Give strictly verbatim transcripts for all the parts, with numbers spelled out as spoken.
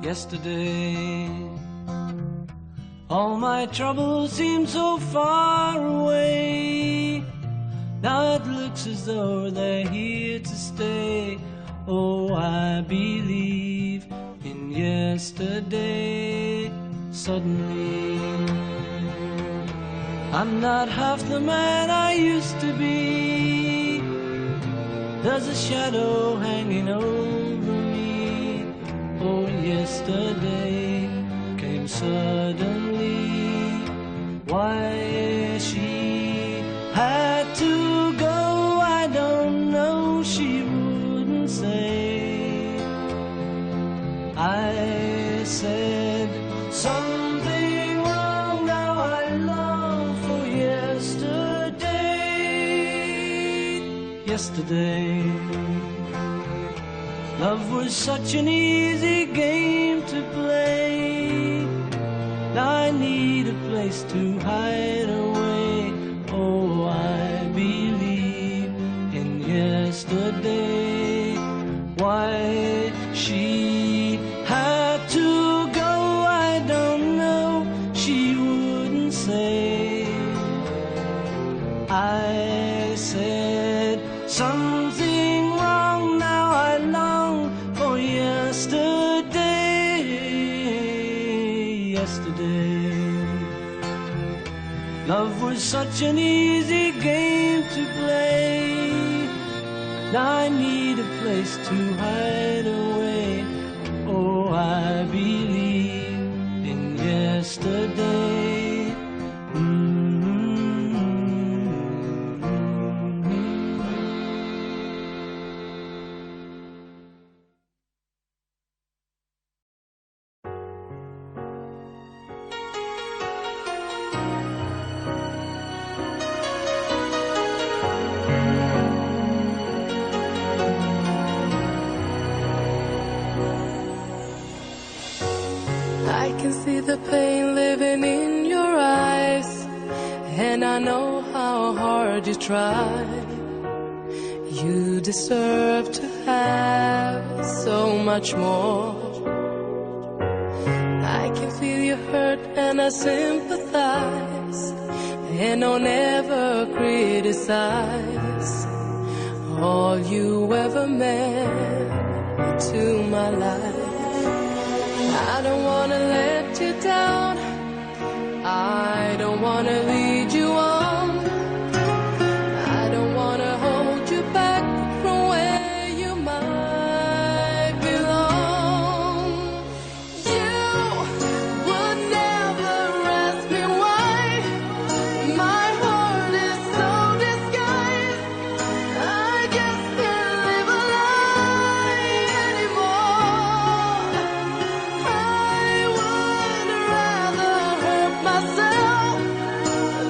yesterday. All my troubles seem so far away. Now it looks as though they're here to stay. Oh, I believe in yesterday. Suddenly, I'm not half the man I used to be. There's a shadow hanging over me. Oh, yesterday came suddenly. Why she had to go, I don't know, she wouldn't say. I said something wrong, now I long for yesterday. Yesterday, love was such an easy game to play. Now I need a place to hide away. Oh, I believe in yesterday. Why she had to go, I don't know, she wouldn't say. I said something wrong, now I long for yesterday. Yesterday, love was such an easy game to play. Now I need a place to hide away. Oh, I believe in yesterday. I can see the pain living in your eyes, and I know how hard you try. You deserve to have so much more. I can feel your hurt and I sympathize, and don't ever criticize all you ever meant to my life. I don't wanna let you down, I don't wanna lead you on, I don't wanna hold you back from where you might belong. You would never ask me why, my heart is so disguised, I just can't live a lie anymore. I would rather hurt myself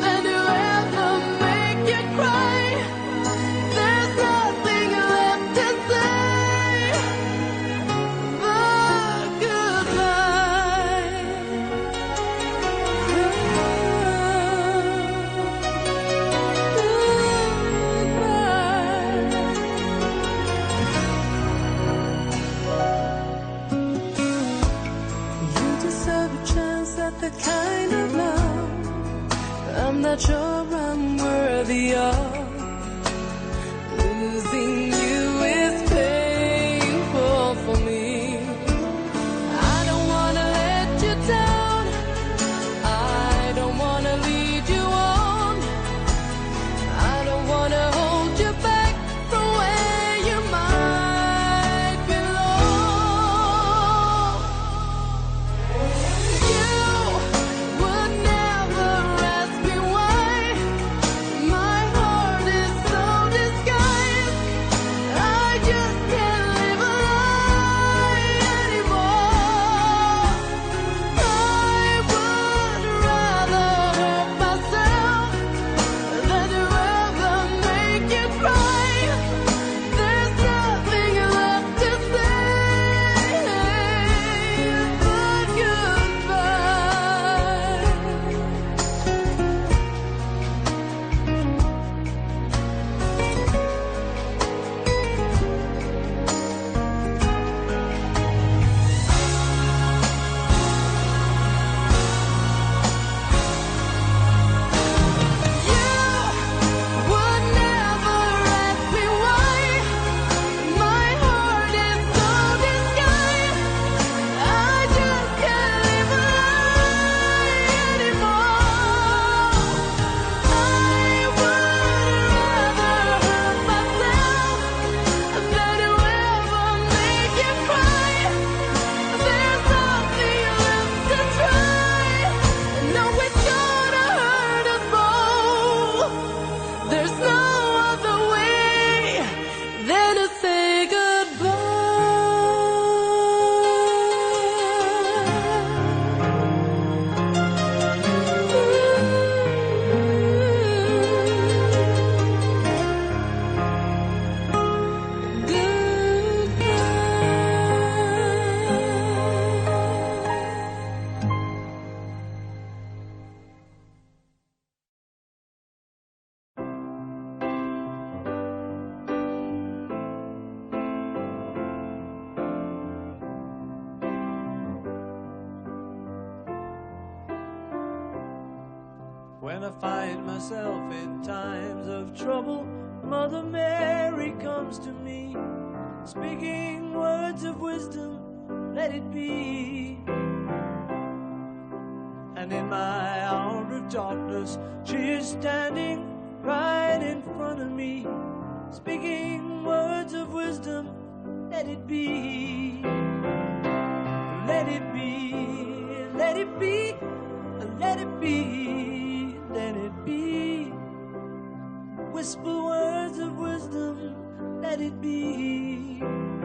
when I find myself in times of trouble, Mother Mary comes to me, speaking words of wisdom, let it be. And in my hour of darkness, she is standing right in front of me, speaking words of wisdom, let it be. Let it be, let it be, let it be, let it be. Whisper words of wisdom, let it be.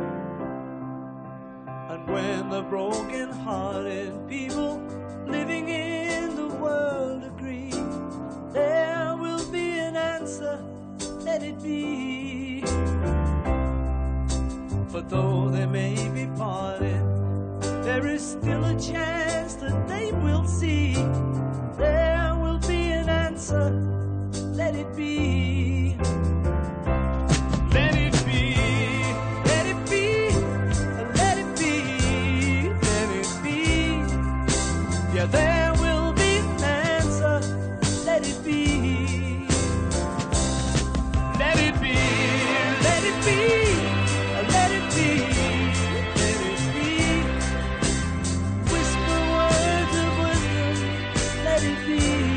And when the broken-hearted people living in the world agree, there will be an answer, let it be. For though they may be parted, there is still a chance that they will see. There will be an answer, let it be. Let it be, let it be, let it be, let it be. Yeah, there will be an answer, let it be. Let it be, let it be, let it be. Let it be.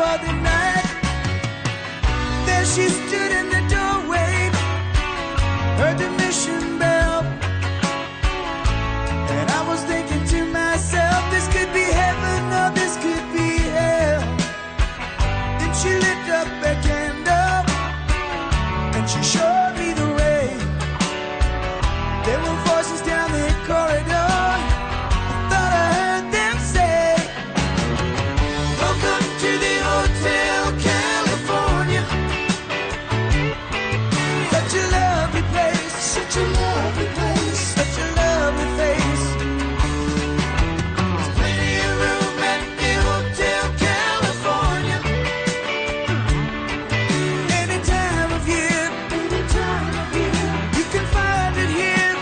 for the night. There she stood in the doorway, heard the mission bell, and I was thinking to myself, this could be heaven or this could be hell. Then she lit up a candle and she showed me the way. There were voices down the corridor. I thought I heard them say, welcome to the Hotel California. Such a lovely place, such a lovely place, such a lovely face. There's plenty of room at the Hotel California. Any time of year, any time of year, you can find it here.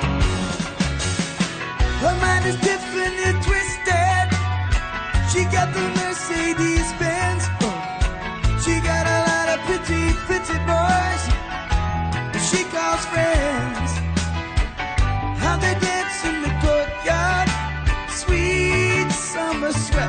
Her mind is different and twisted. She got the Mercedes Benz. She got a lot of pretty, pretty boys she calls friends. How they dance in the courtyard, sweet summer sweat.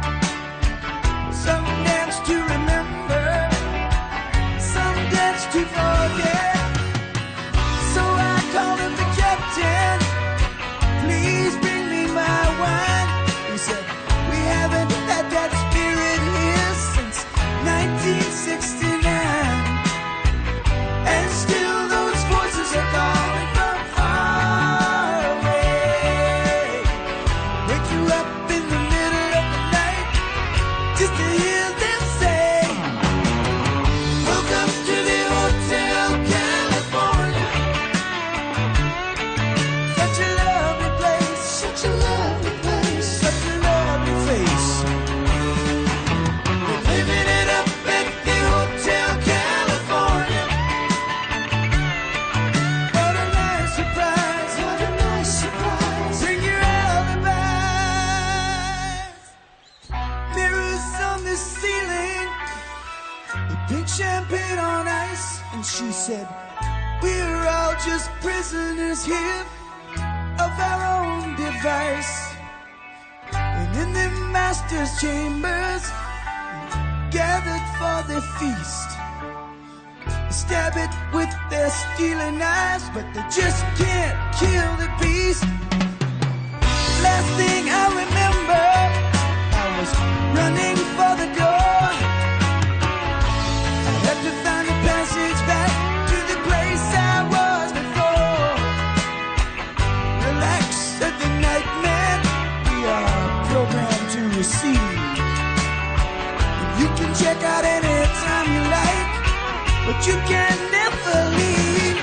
Some dance to remember, some dance to forget. So I called him the captain, please bring me my wine. He said, we haven't had that spirit here since nineteen sixty-nine. And still those voices are calling from far away. Wake you up in the middle of the night just to hear them say, welcome to the Hotel California. Such a lovely place, such a lovely place, such a lovely face. We're living it up at the Hotel California. What a nice surprise, what a nice surprise. Bring your alibis. Mirrors on the ceiling, the pink champagne on ice. And she said, we're all just prisoners here of our own device. And in the master's chambers, gathered for the feast, stab it with their stealing knives, but they just can't kill the beast. Last thing I remember, I was running for the door. I had to find a passage back to the place I was before. Relax, said the nightman, we are programmed to receive. You can check out anytime you like, but you can never leave.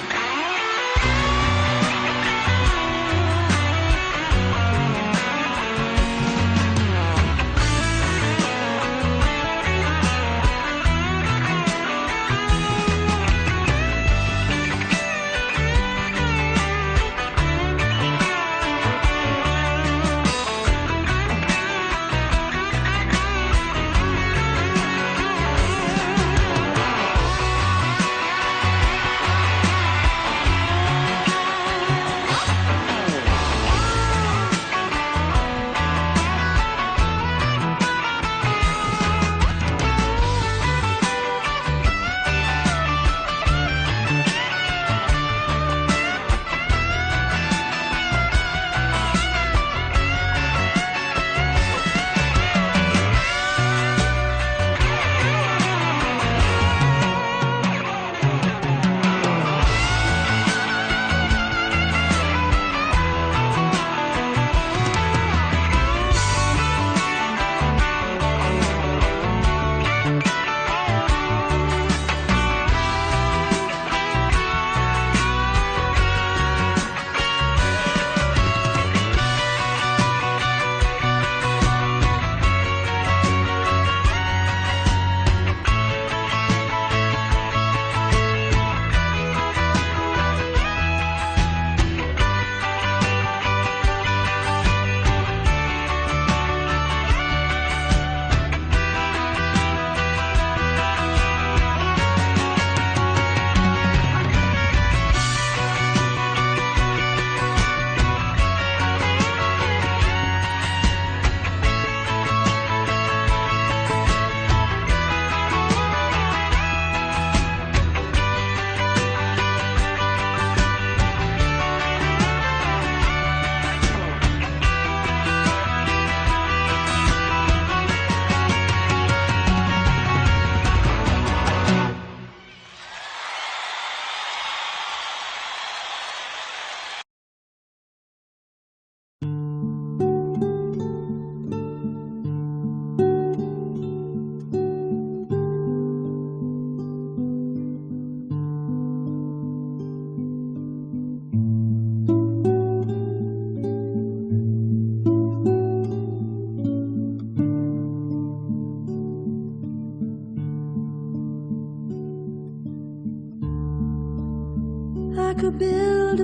I could build a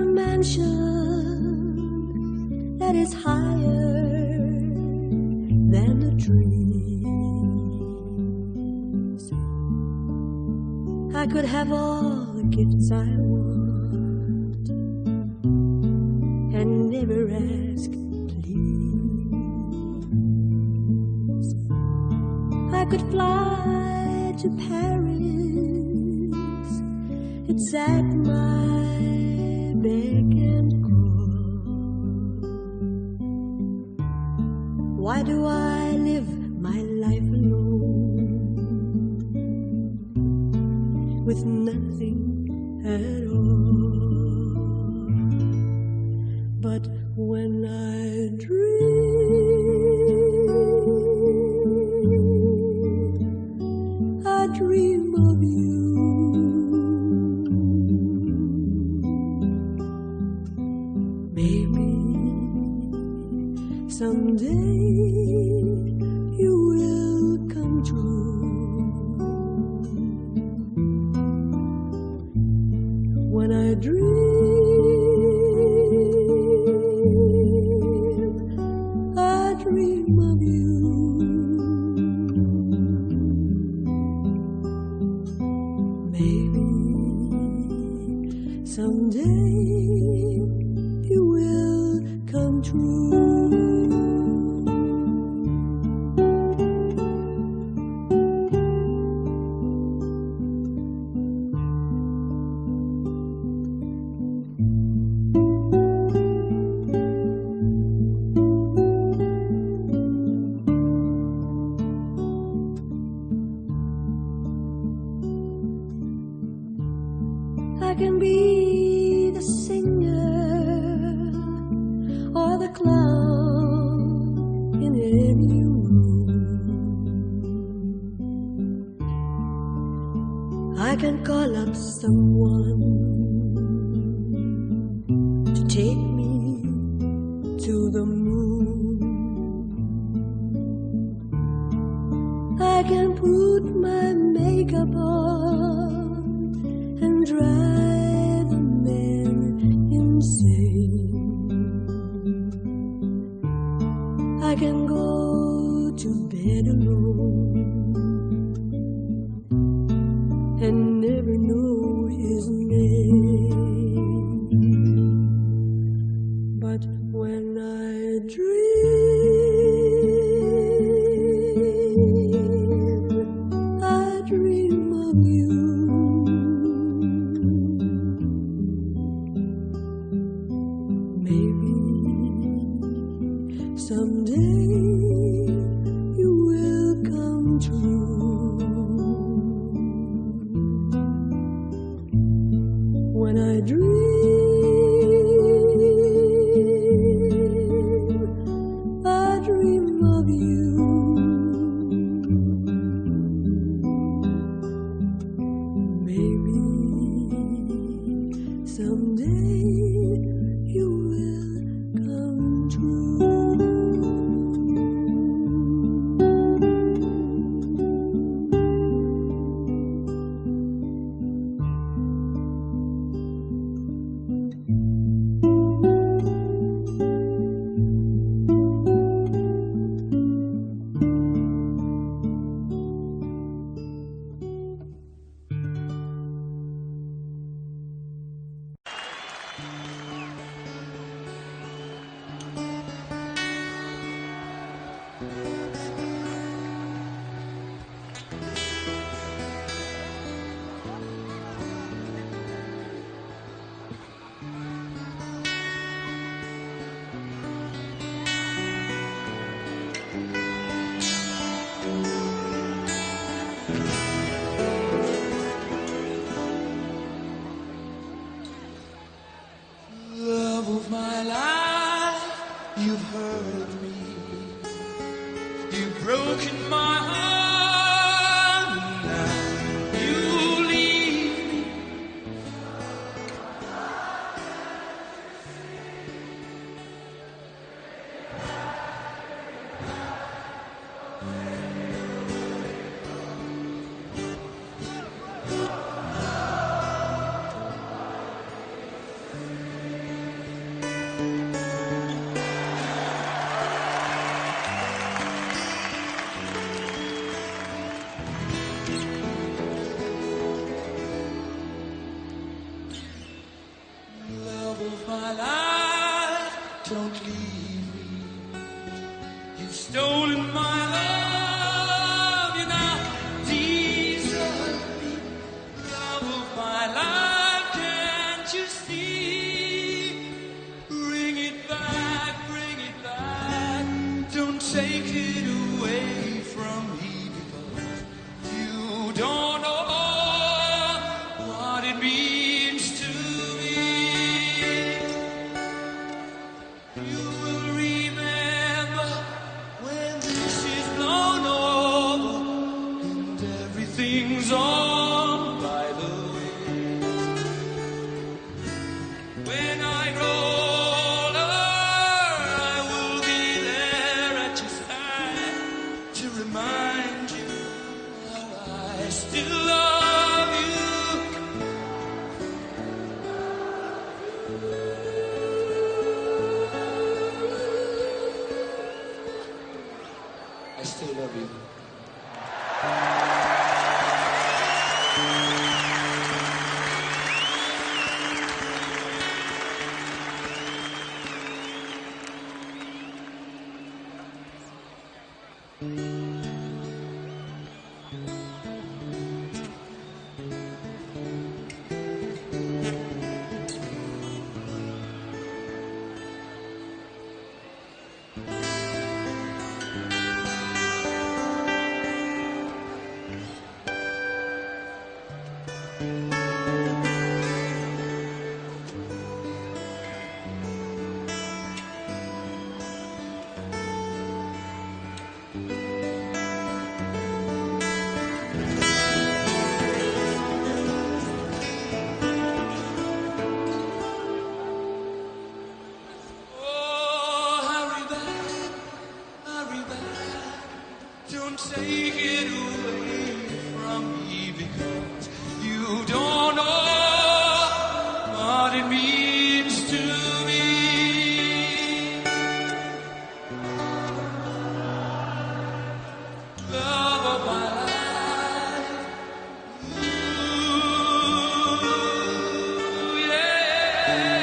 mansion that is higher than the trees. I could have all the gifts I want and never ask please. I could fly to Paris, it's at my beck and call. Why do I live my life alone with nothing at all? But when I dream, I dream of you. Someday you will come true. When I dream, I dream of you. Maybe someday you will come true. I can be the singer or the clown in any room. I can call up someone to take me to the moon. I can put my makeup on and drive the men insane. I can go to bed alone and never know his name. But when I dream, I dream of you. Someday you will come true. When I dream, I dream of you. Maybe someday you will come true. Love of my life, you've hurt me. You've broken my heart, and now you leave me. Love of my life, don't leave me. You've stolen my love, you now desert me. Love of my life, can't you see? Bring it back, bring it back. Don't take it away from me, because you don't know what it means to me. You will remember when this is blown over and everything's on by the way. When I grow older, I will be there at your side to remind you how I still love you. I still love you. Oh, hurry back, hurry back. Don't take it away from me, because you don't know what it means to me. Love of my life, you, yeah.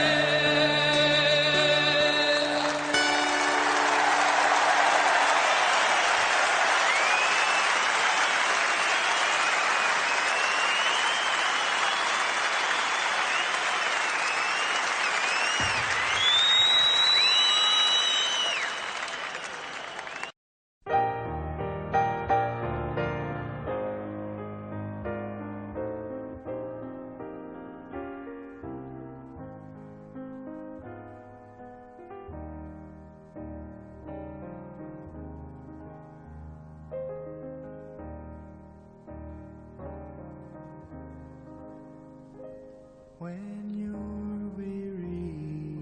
When you're weary,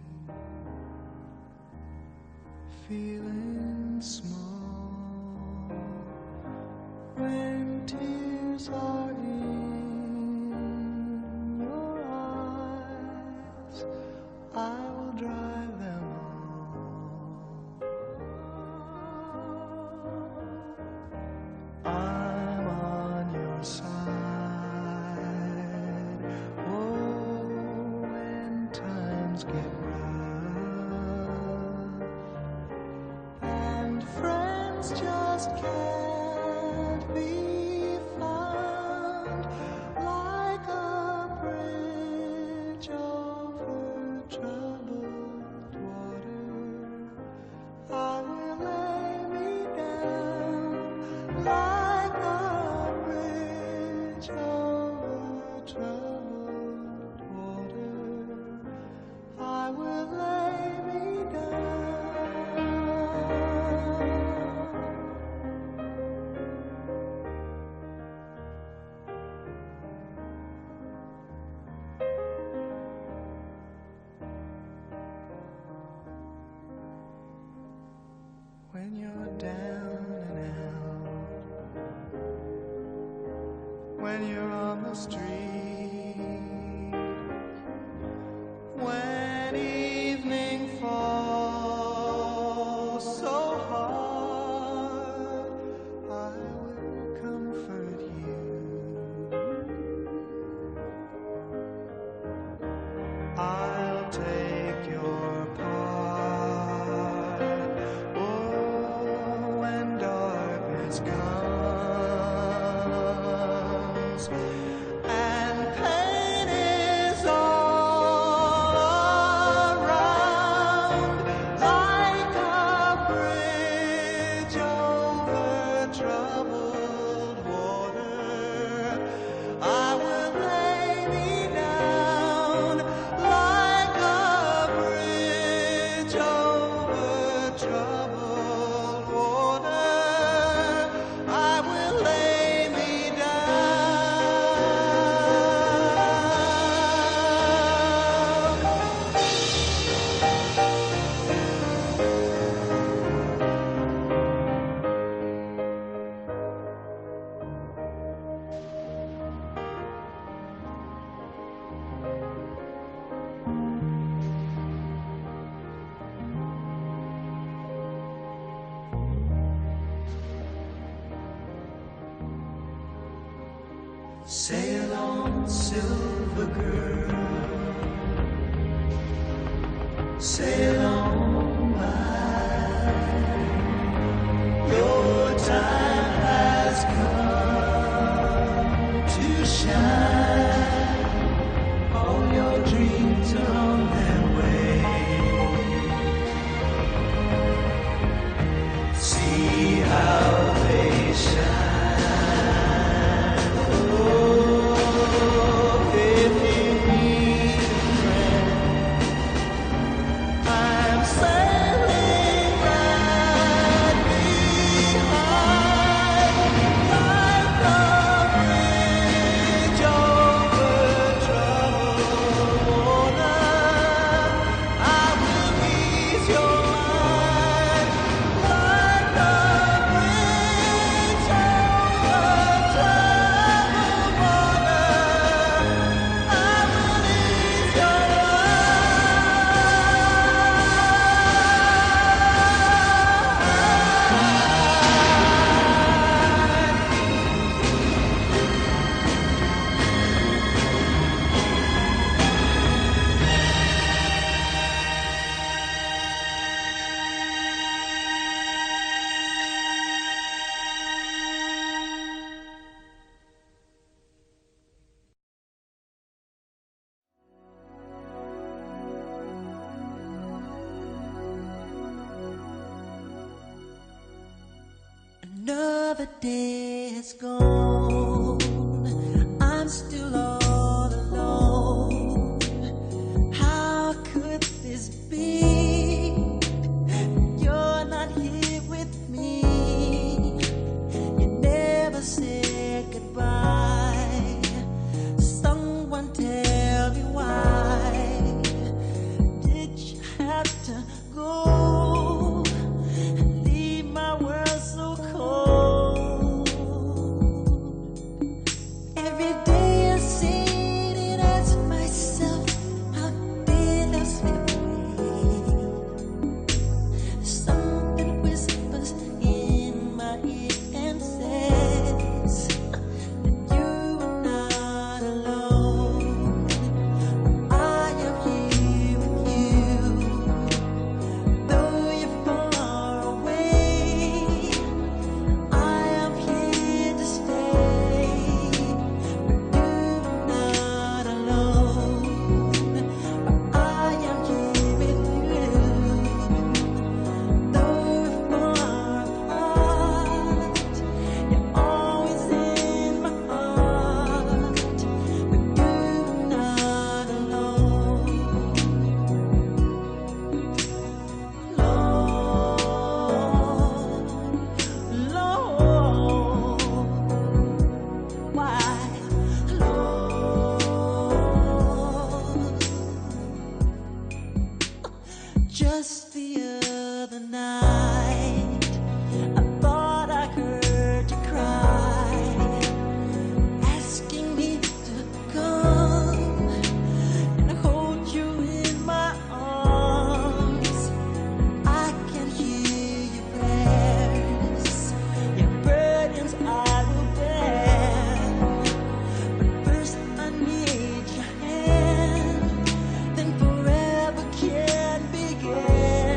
feeling small, when tears are in your eyes, I will dry them all. I'm on your side. Get rough, and friends just can't be found, like a bridge over troubled water. I will lay me down, like a bridge over troubled water. I will silver girl, sail on by. Your time has come to shine. All your dreams are on their way. See how they shine. Oh, if you need a friend, I'm sailing right behind, like a bridge over troubled water. I will ease your mind, like a bridge over troubled water. I will ease your Another day has gone. I'm still all alone. How could this be? You're not here with me. You never said goodbye. Someone tell me why did you have to go? Leave my world so cold. Every day I sit and ask myself, how did I slip away? Something whispers in my ear and says that you are not alone. I am here with you. Though you're far away, I am here to stay. But you're not alone. I am here with you. Though we're far apart, you're always in my heart. But you're not alone. Lord, Lord, why, Lord? Just the other night, I thought I heard you cry, asking me to come and hold you in my arms. I can hear your prayers, your burdens I will bear. But first I need your hand, then forever can begin.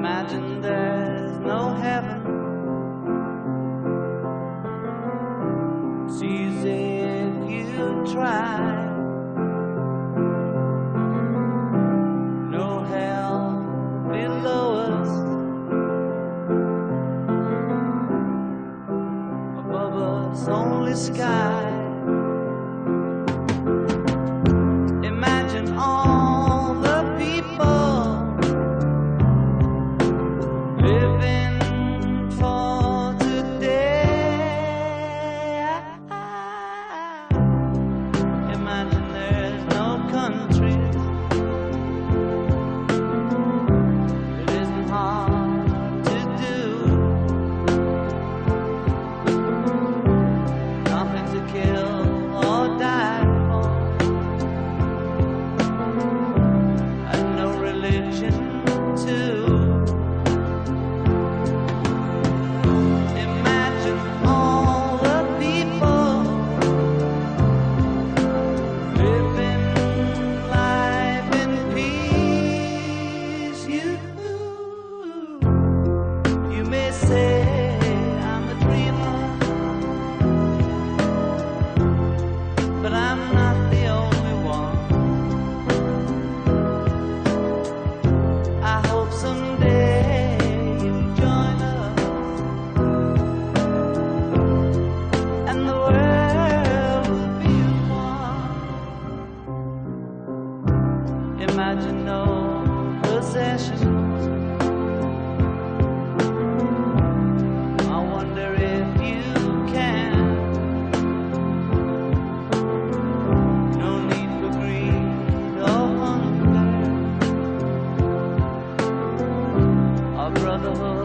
Imagine there's no heaven. It's easy if you try. No hell below us, above us only sky. Imagine all the people living for today. Imagine there's no countries. It isn't hard to do. Nothing to kill or die for, and no religion too. Imagine all the people living life in peace. You, you may say I'm a dreamer, but I'm not the only one. I hope someday you'll join us, and the world will be one. Imagine no possessions. I wonder if you can. No need for greed or hunger. Our brotherhood